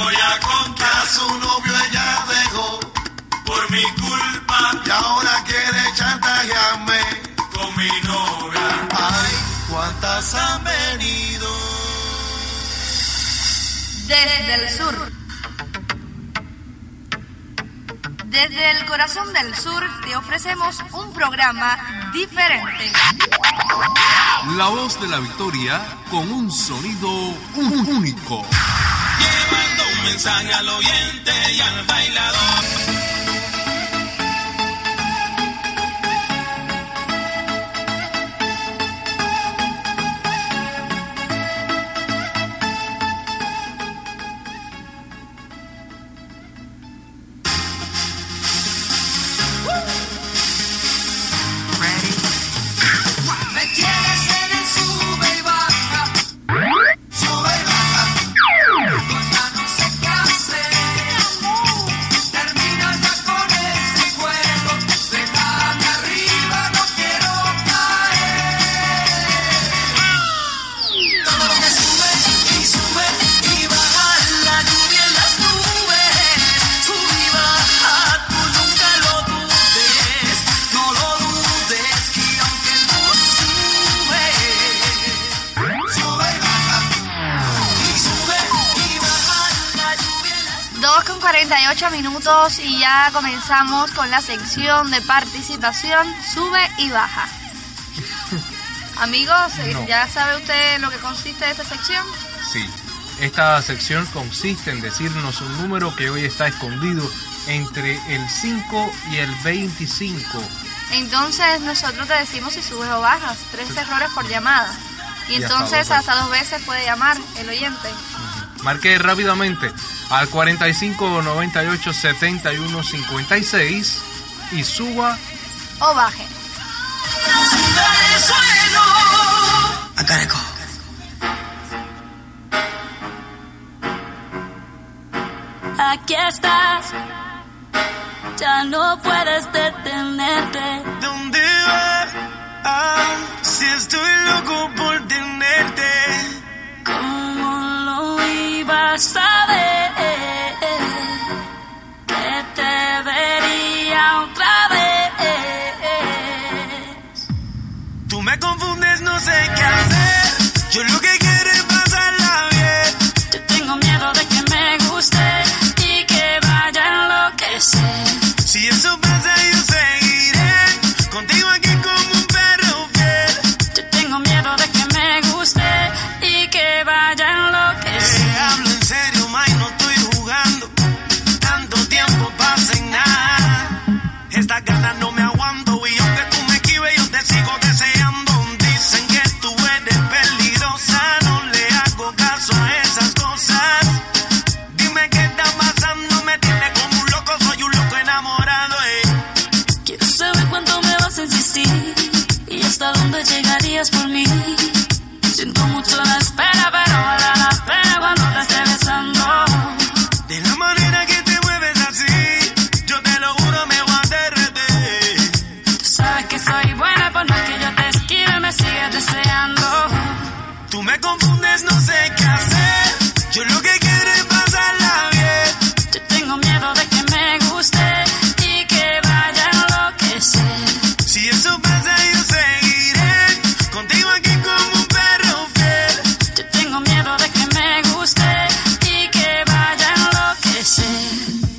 voy a contar. A su novio ella dejó por mi culpa y ahora quiere chantajearme con mi novia. Ay, cuántas han venido desde el sur. Desde el corazón del sur te ofrecemos un programa diferente. La voz de la victoria con un sonido único. Llevando un mensaje al oyente y al bailador. cuarenta y ocho minutos y ya comenzamos con la sección de participación Sube y Baja. Amigos, No. ¿ya sabe usted lo que consiste esta sección? Sí, esta sección consiste en decirnos un número que hoy está escondido entre el cinco y el veinticinco. Entonces nosotros te decimos si subes o bajas, tres errores por llamada. Y Y hasta entonces dos hasta dos veces puede llamar el oyente. Marque rápidamente al cuarenta y cinco, noventa y ocho, setenta y uno, cincuenta y seis y suba O baje. Acarico. Aquí estás, ya no puedes detenerte. ¿Dónde vas? Ah, si estoy loco por tenerte. ¿Cómo lo ibas a ver? Que te vería otra vez. Tú me confundes, no sé qué hacer. Yo lo que quiero es pasarla bien. Yo tengo miedo de que me guste y que vaya a enloquecer. Si eso pasa, yo seguiré contigo aquí como un perro fiel. Yo tengo miedo de que me guste y que vaya a enloquecer. Te hablo en serio, May, no estoy jugando. Tanto tiempo pasa en nada. Estas ganas no me aguanto y aunque tú me esquives, yo te sigo deseando. Dicen que tú eres peligrosa, no le hago caso a esas cosas. Dime qué está pasando, me tiene como un loco, soy un loco enamorado, eh. Quiero saber cuánto me vas a insistir y hasta dónde llegarías por mí. Siento mucho la espera, pero vale la pena cuando te esté besando. De la manera que te mueves así, yo te lo juro, me voy a derretir. Tú sabes que soy buena, por más que yo te esquive, me sigues deseando. Tú me confundes, no sé qué hacer. Yo lo que quiero es pasarla bien. Yo tengo miedo de que me guste y que vaya a enloquecer. Si eso pasa, yo seguiré contigo aquí como un perro fiel. Yo tengo miedo de que me guste y que vaya a enloquecer.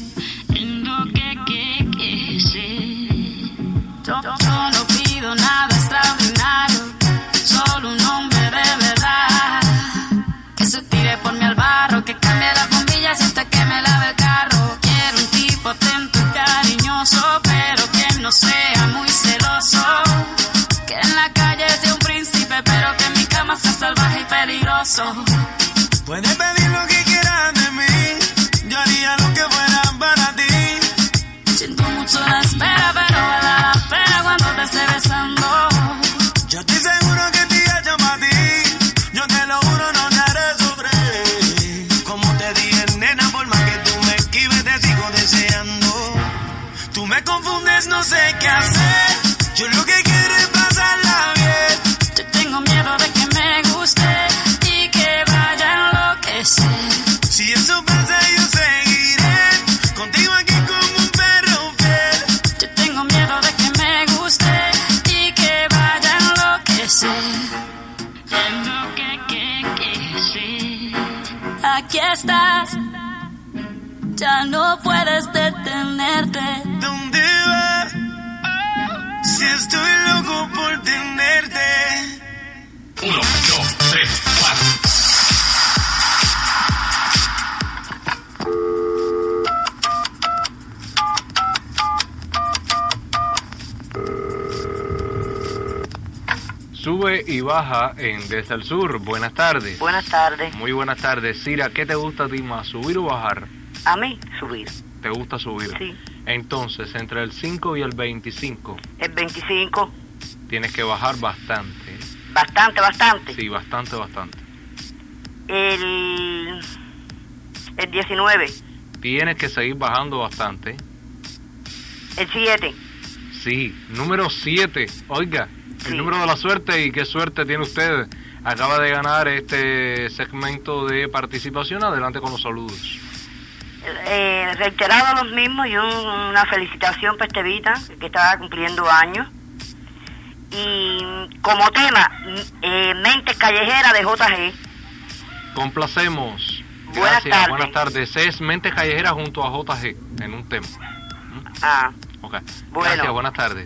Enloquecer. Yo, yo no pido nada extraordinario, solo un hombre de verdad. Que se tire por mí al barro, que cambie las bombillas hasta que me lave el carro. Quiero un tipo atento y cariñoso, pero que no sea muy celoso. Que en la calle sea un príncipe, pero que en mi cama sea salvaje y peligroso. Puedes pedir lo que quieras de mí, yo haría lo que fuera para ti. Siento mucho la espera, pero vale la pena cuando te esté besando. Yo estoy seguro que te llamo para ti, yo te lo juro, no te haré sufrir. Como te dije, nena, por más que tú me esquives, te sigo deseando. Tú me confundes, no sé qué hacer. Yo lo que quiero es pasarla bien. Yo tengo miedo de que me guste y que vaya a enloquecer. Si eso pasa, yo estás, ya no puedes detenerte. ¿Dónde vas? Si estoy loco por tenerte. Uno, dos, tres, cuatro. Sube y baja en Desde el Sur. Buenas tardes. Buenas tardes. Muy buenas tardes. Cira, ¿qué te gusta a ti más, subir o bajar? A mí, subir. ¿Te gusta subir? Sí. Entonces, entre el cinco y el veinticinco. El veinticinco. Tienes que bajar bastante. Bastante, bastante. Sí, bastante, bastante. El... El diecinueve. Tienes que seguir bajando bastante. El siete. Sí, número siete. Oiga, el Sí. número de la suerte, y qué suerte tiene usted. Acaba de ganar este segmento de participación. Adelante con los saludos. Eh, reiterado los mismos y un- una felicitación para Estevita, que estaba cumpliendo años. Y como tema, eh, Mente Callejera de J G. Complacemos. Buenas Gracias, tardes. buenas tardes. Es Mentes Callejeras junto a J G en un tema. Ah, Ok. Bueno. Gracias, buenas tardes.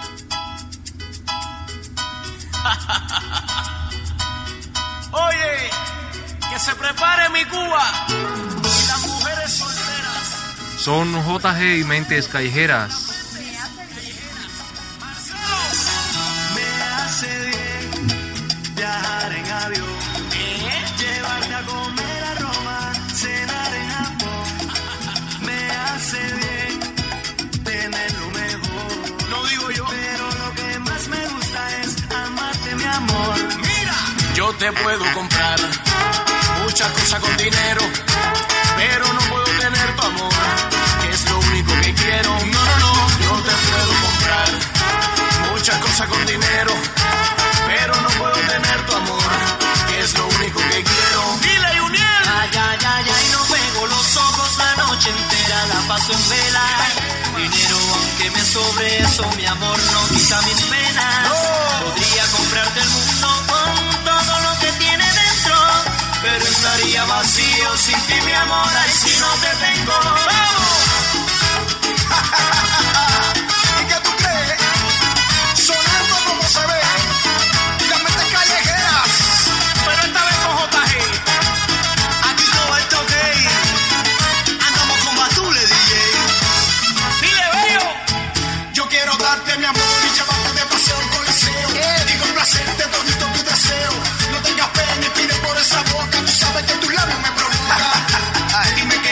Oye, que se prepare mi Cuba. Y las mujeres solteras. Son J G y Mentes Callejeras. Me hace bien viajar en avión, llevarte a comer a Roma, cenar en Japón. Me hace bien tener lo mejor. No digo yo, pero lo que más me gusta es amarte, mi amor. Mira, yo te puedo comprar muchas cosas con dinero, pero no puedo tener tu amor, que es lo único que quiero. No, no, no, yo te puedo comprar muchas cosas con dinero, pero no puedo tener tu amor, que es lo único que quiero. Dile, Uniel. Ay, ay, ay, ay, no pego los ojos la noche entera, la paso en vela. Dinero aunque me sobre, eso mi amor no quita mis penas. Podría comprarte el mundo con todo lo que tiene dentro, pero estaría vacío sin ti, mi amor. Ay, si no te tengo. ¿Y qué tú crees? Sonando como se ve. Las Mentes Callejeras. Pero esta vez con J G. Aquí todo está ok. Andamos con Batule, D J. Dile, bello. Yo quiero darte mi amor y llevarte de paseo al coliseo y complacerte todito tu deseo. No tengas pena ni pide por esa boca. Tú sabes que tus labios me provocan. Dime que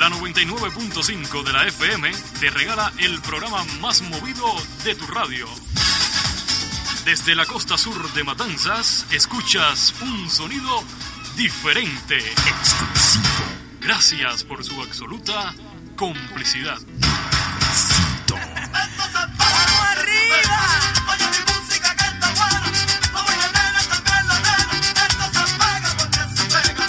La noventa y nueve punto cinco de la F M te regala el programa más movido de tu radio. Desde la costa sur de Matanzas, escuchas un sonido diferente. Exclusivo. Gracias por su absoluta complicidad. ¡Vamos arriba! Oye mi música que está buena. Vamos a nena, también la nena. Esto se pega porque se pega.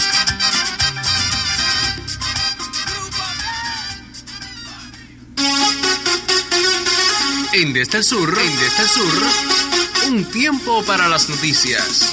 En Desde el Sur, en Desde el Sur, un tiempo para las noticias.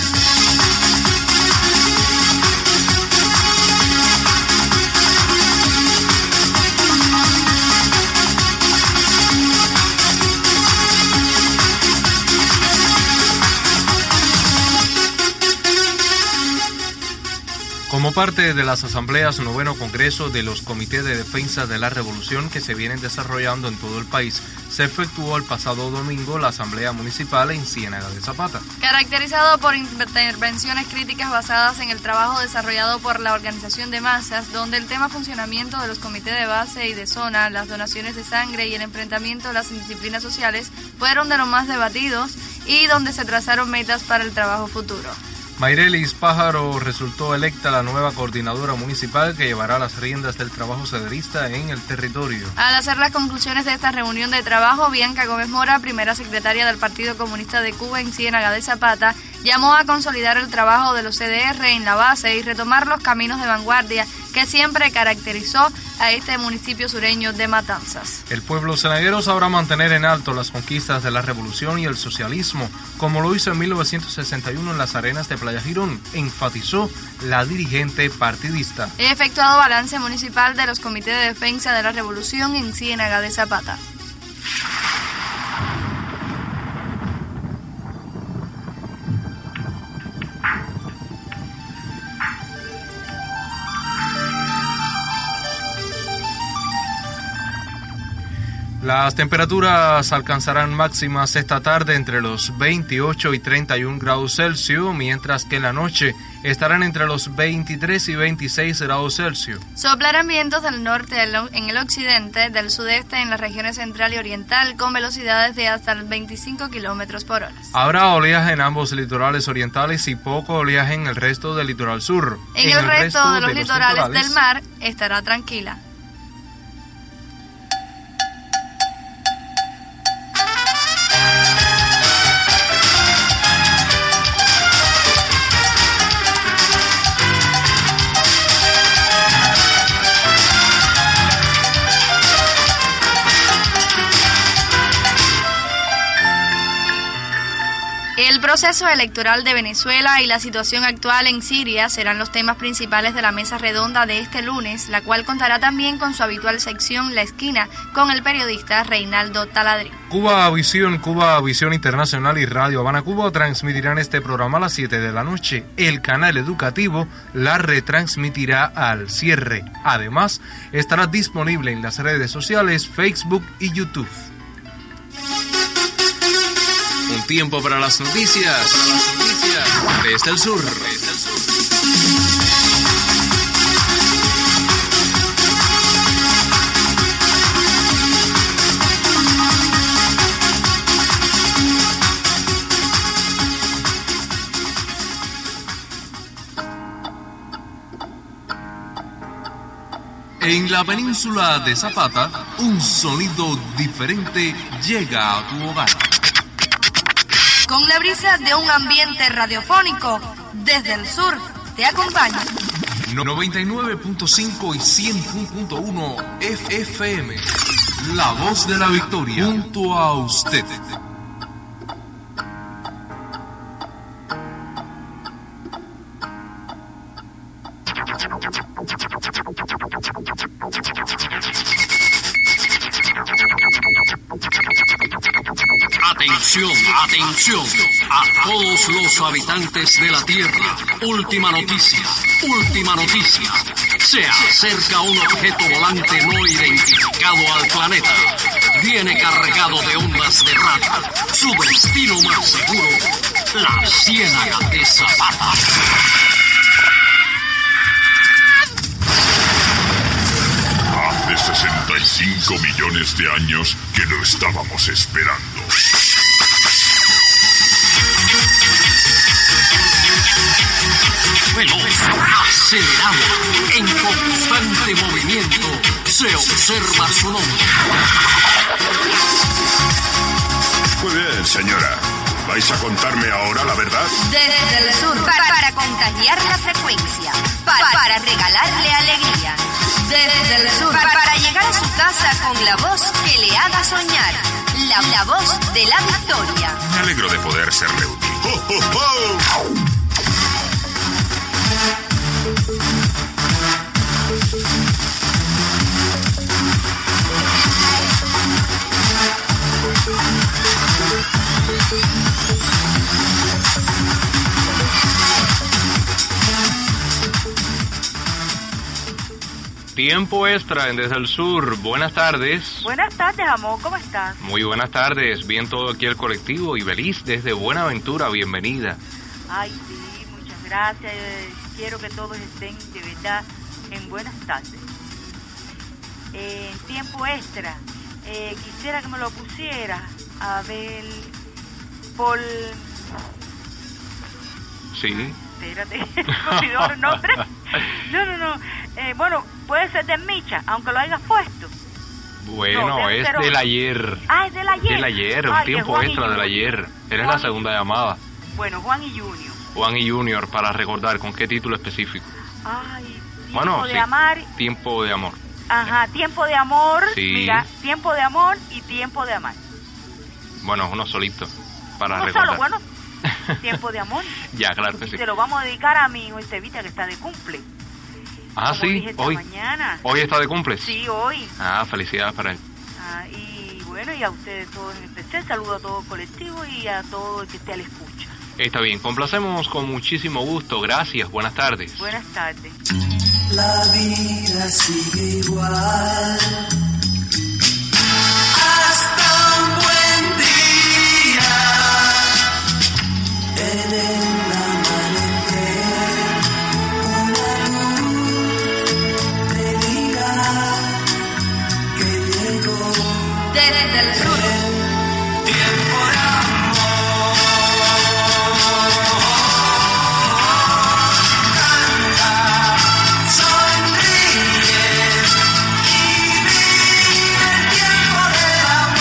Como parte de las asambleas noveno Congreso de los Comités de Defensa de la Revolución que se vienen desarrollando en todo el país, se efectuó el pasado domingo la Asamblea Municipal en Ciénaga de Zapata. Caracterizado por intervenciones críticas basadas en el trabajo desarrollado por la organización de masas, donde el tema funcionamiento de los comités de base y de zona, las donaciones de sangre y el enfrentamiento de las indisciplinas sociales fueron de los más debatidos y donde se trazaron metas para el trabajo futuro. Mayrelis Pájaro resultó electa la nueva coordinadora municipal que llevará las riendas del trabajo cederista en el territorio. Al hacer las conclusiones de esta reunión de trabajo, Bianca Gómez Mora, primera secretaria del Partido Comunista de Cuba en Ciénaga de Zapata, llamó a consolidar el trabajo de los C D R en la base y retomar los caminos de vanguardia que siempre caracterizó a este municipio sureño de Matanzas. El pueblo cienaguero sabrá mantener en alto las conquistas de la revolución y el socialismo, como lo hizo en mil novecientos sesenta y uno en las arenas de Playa Girón, enfatizó la dirigente partidista. He efectuado balance municipal de los comités de defensa de la revolución en Ciénaga de Zapata. Las temperaturas alcanzarán máximas esta tarde entre los veintiocho y treinta y un grados Celsius, mientras que en la noche estarán entre los veintitrés y veintiséis grados Celsius. Soplarán vientos del norte en el occidente, del sudeste en las regiones central y oriental, con velocidades de hasta veinticinco kilómetros por hora. Habrá oleaje en ambos litorales orientales y poco oleaje en el resto del litoral sur. En, en el, el resto, resto de los, de los litorales, litorales del mar estará tranquila. El proceso electoral de Venezuela y la situación actual en Siria serán los temas principales de la mesa redonda de este lunes, la cual contará también con su habitual sección La Esquina, con el periodista Reinaldo Taladrín. Cuba Visión, Cuba Visión Internacional y Radio Habana Cuba transmitirán este programa a las siete de la noche. El canal educativo la retransmitirá al cierre. Además, estará disponible en las redes sociales Facebook y YouTube. Un tiempo para las noticias, para las noticias desde el sur. Desde el sur. En la península de Zapata, un sonido diferente llega a tu hogar. Con la brisa de un ambiente radiofónico, desde el sur te acompaña noventa y nueve punto cinco y cien punto uno F M. La voz de la victoria, junto a usted. Atención, atención a todos los habitantes de la Tierra. Última noticia, última noticia. Se acerca un objeto volante no identificado al planeta. Viene cargado de ondas de radio. Su destino más seguro, la Ciénaga de Zapata. millones de años que lo estábamos esperando. Veloz, acelerado, en constante movimiento, se observa su nombre. Muy bien, señora. ¿Vais a contarme ahora la verdad? Desde el sur, para, para contagiar la frecuencia, para, para regalarle alegría. Desde el sur, para, para llegar a su casa con la voz que le haga soñar. La, la voz de la victoria. Me alegro de poder serle útil. ¡Oh, oh, oh! Tiempo extra en Desde el Sur. Buenas tardes. Buenas tardes, amor. ¿Cómo estás? Muy buenas tardes. Bien todo aquí el colectivo. Y Belis desde Buenaventura. Bienvenida. Ay, sí, muchas gracias. Quiero que todos estén de verdad en buenas tardes. Eh, en tiempo extra, eh, quisiera que me lo pusiera a ver por... Sí. Espérate, me olvidó el nombre. No, no, no. Eh, bueno, puede ser de Micha, aunque lo hayas puesto. Bueno, no, es ser... del ayer. Ah, es del ayer. Del ayer, un Ay, tiempo extra del ayer. Eres Juan la segunda llamada. Bueno, Juan y Junior. Juan y Junior, para recordar, ¿con qué título específico? Ay, tiempo bueno, de sí. amar. Tiempo de amor. Ajá, tiempo de amor. Sí. Mira, tiempo de amor y tiempo de amar. Bueno, uno solito, para Uno recordar. solo, bueno, tiempo de amor. Ya, claro que sí. Se lo vamos a dedicar a mi hijo Estevita, que está de cumple. Ah, Como sí, dije esta hoy. mañana. ¿Hoy está de cumple? Sí, hoy. Ah, felicidades para él. Ah, y bueno, y a ustedes todos en especial, saludo a todo el colectivo y a todo el que esté a la escucha. Está bien, complacemos con muchísimo gusto. Gracias, buenas tardes. Buenas tardes. La vida sigue igual hasta un buen día. En el amanecer una luz te dirá que llegó. Desde el sur. Tiempo de amor. Canta, sonríe y vive el tiempo del amor.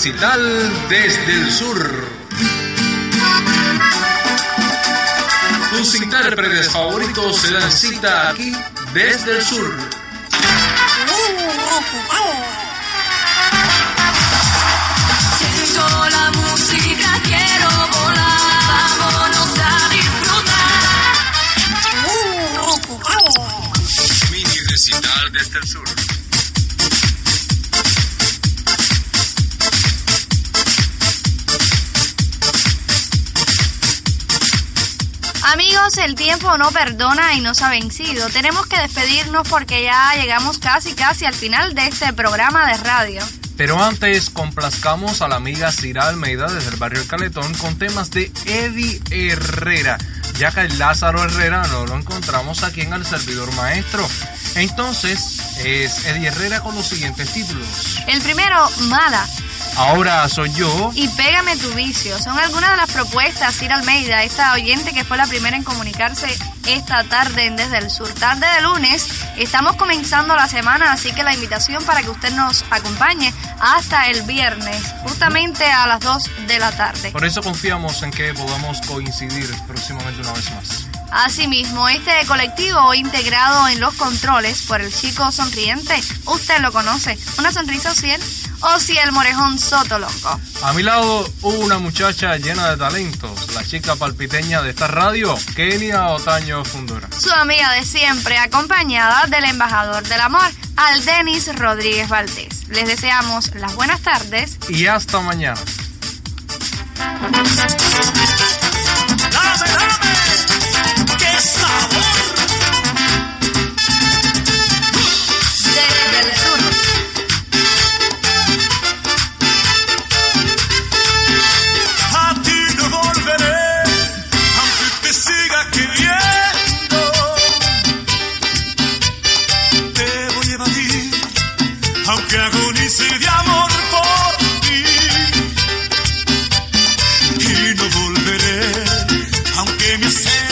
Recital desde el Sur. Tus intérpretes favoritos se dan cita aquí desde el Sur. Siento la música, quiero volar, vámonos a disfrutar. Mini recital desde el Sur. Amigos, el tiempo no perdona y nos ha vencido. Tenemos que despedirnos porque ya llegamos casi casi al final de este programa de radio. Pero antes complazcamos a la amiga Cira Almeida desde el barrio El Caletón con temas de Eddie Herrera, ya que el Lázaro Herrera no lo encontramos aquí en El Servidor Maestro. Entonces es Eddie Herrera con los siguientes títulos. El primero, Mala. Ahora soy yo. Y Pégame tu vicio. Son algunas de las propuestas. Cira Almeida, esta oyente que fue la primera en comunicarse esta tarde en Desde el Sur. Tarde de lunes. Estamos comenzando la semana, así que la invitación para que usted nos acompañe hasta el viernes, justamente a las dos de la tarde. Por eso confiamos en que podamos coincidir próximamente una vez más. Asimismo, este colectivo integrado en los controles por el chico sonriente, usted lo conoce, una sonrisa Ociel, Ociel Morejón Sotolongo. A mi lado, una muchacha llena de talentos, la chica palpiteña de esta radio, Kenia Otaño Fundora. Su amiga de siempre, acompañada del embajador del amor, al Denis Rodríguez Valdés. Les deseamos las buenas tardes y hasta mañana. ¡Dame, dame! ¡Qué sabor! Desde el Sur. A ti no volveré, aunque te siga queriendo. Te voy a evadir, aunque agonice de amor por ti. Y no volveré, aunque me sea